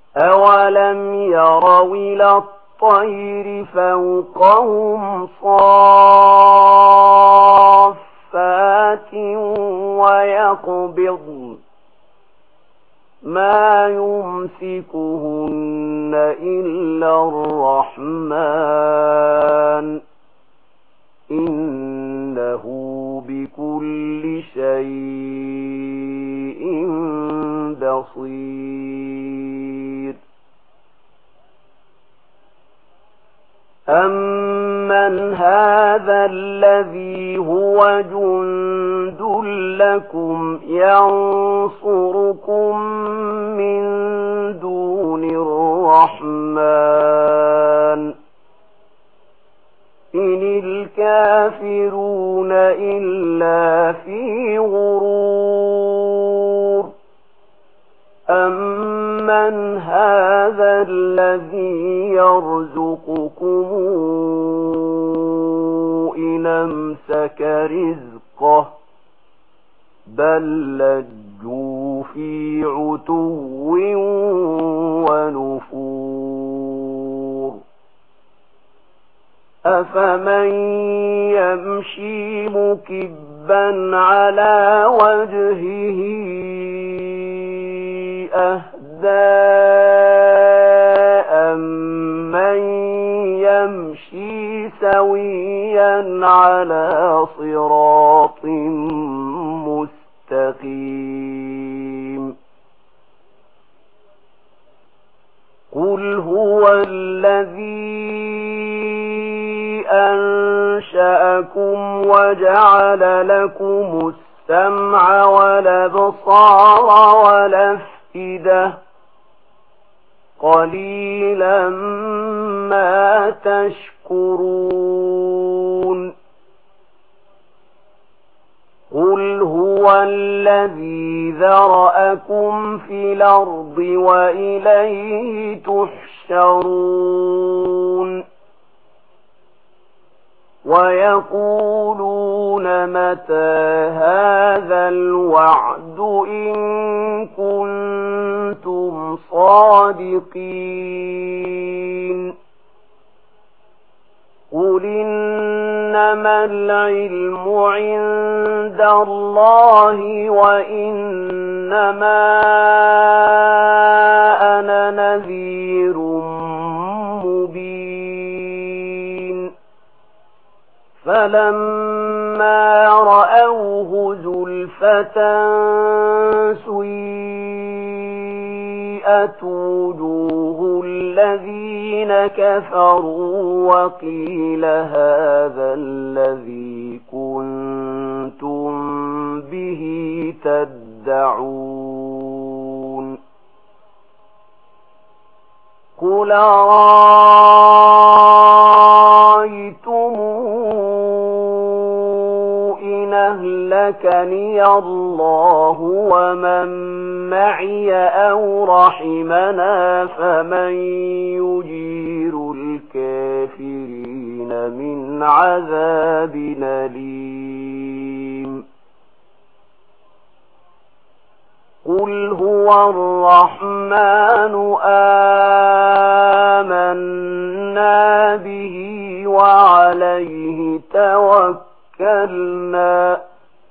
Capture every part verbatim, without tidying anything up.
أولم يروا إلى الطير فوقهم صافات ويقبضن ما يمسكهن إلا الرحمن إنه بكل شيء بصير أمن هذا الذي هو جند لكم ينصركم من دون الرحمن إن الكافرون إلا في غرور أمن هذا الذي يرزقكم إن أمسك رزقه بل لجوا في عتو ونفور أفمن يمشي مكبا على وجهه أهدى أمن يمشي سويا على صراط مستقيم قل هو الذي أنشأكم وجعل لكم السمع والأبصار والأفئدة قليلا ما تشكرون قل هو الذي ذرأكم في الأرض وإليه تحشرون ويقولون متى هذا الوعد إن كنتم صادقين قل إنما العلم عند الله وإنما أنا نذير مبين فلما رأوه زلفة سيئت وجوه الذين كفروا وقيل هذا الذي كنتم به تدعون قل رأيتم إن أهلكني الله ومن معي أو رحمنا فمن يجير الكافرين من عذاب أليم قل هو الرحمن آمنا به وعليه توكلنا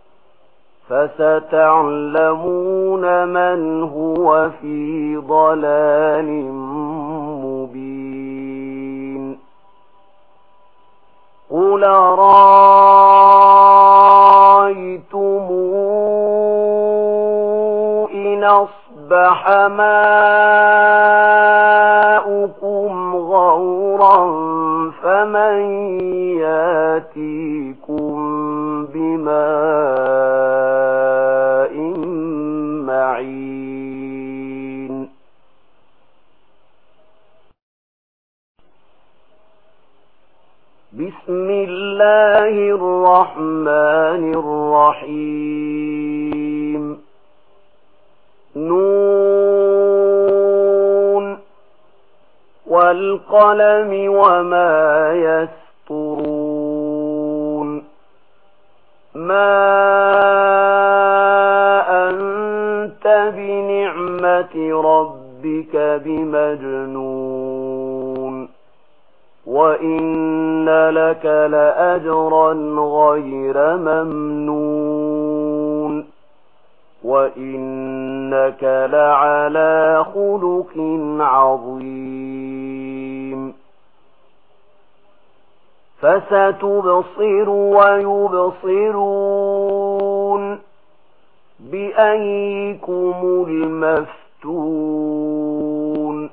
فستعلمون من هو في ضلال مبين قل رأيتم إن أصبح ماؤكم غورا فمن ياتيكم بماء معين بسم الله الرحمن الرحيم نون والقلم وما يسطرون ما أنت بنعمة ربك ربك بمجنون وإن لك لأجرا غير ممنون وإنك لعلى خلق عظيم فستبصر ويبصرون بأيكم المفتون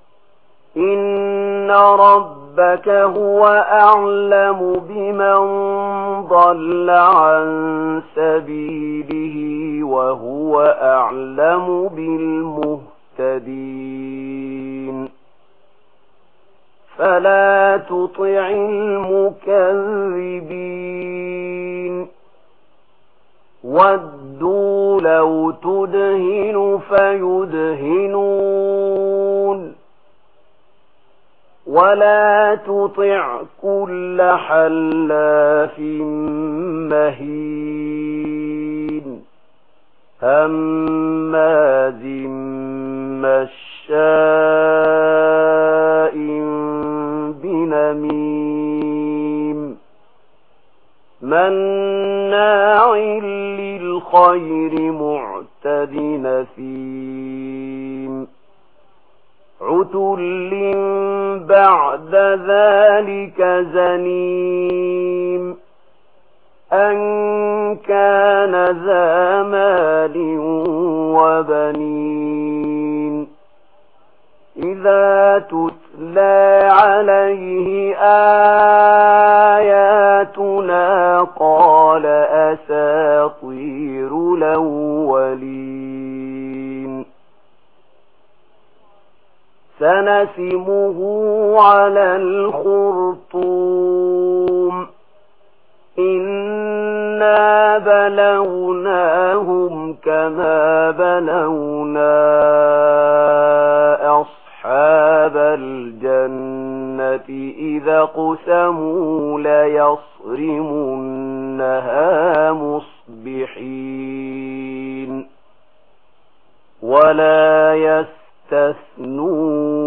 إن ربك هو أعلم بمن ضل عن سبيله وهو أعلم بالمهتدين فلا تطع المكذبين ودوا لو تدهن فيدهنون ولا تطع كل حلاف مهين هماز مشاء بنميم مناع للخير معتد نثيم عتل بعد ذلك زنيم أن كان ذا مال وبنين إذا تتلى عليه آياتنا قال أساطير الأولين سنسمه على الخرطوم إنا بلوناهم كما بلونا أصحاب الجنة إذا قسموا ليصرمنها مصبحين ولا يستثنون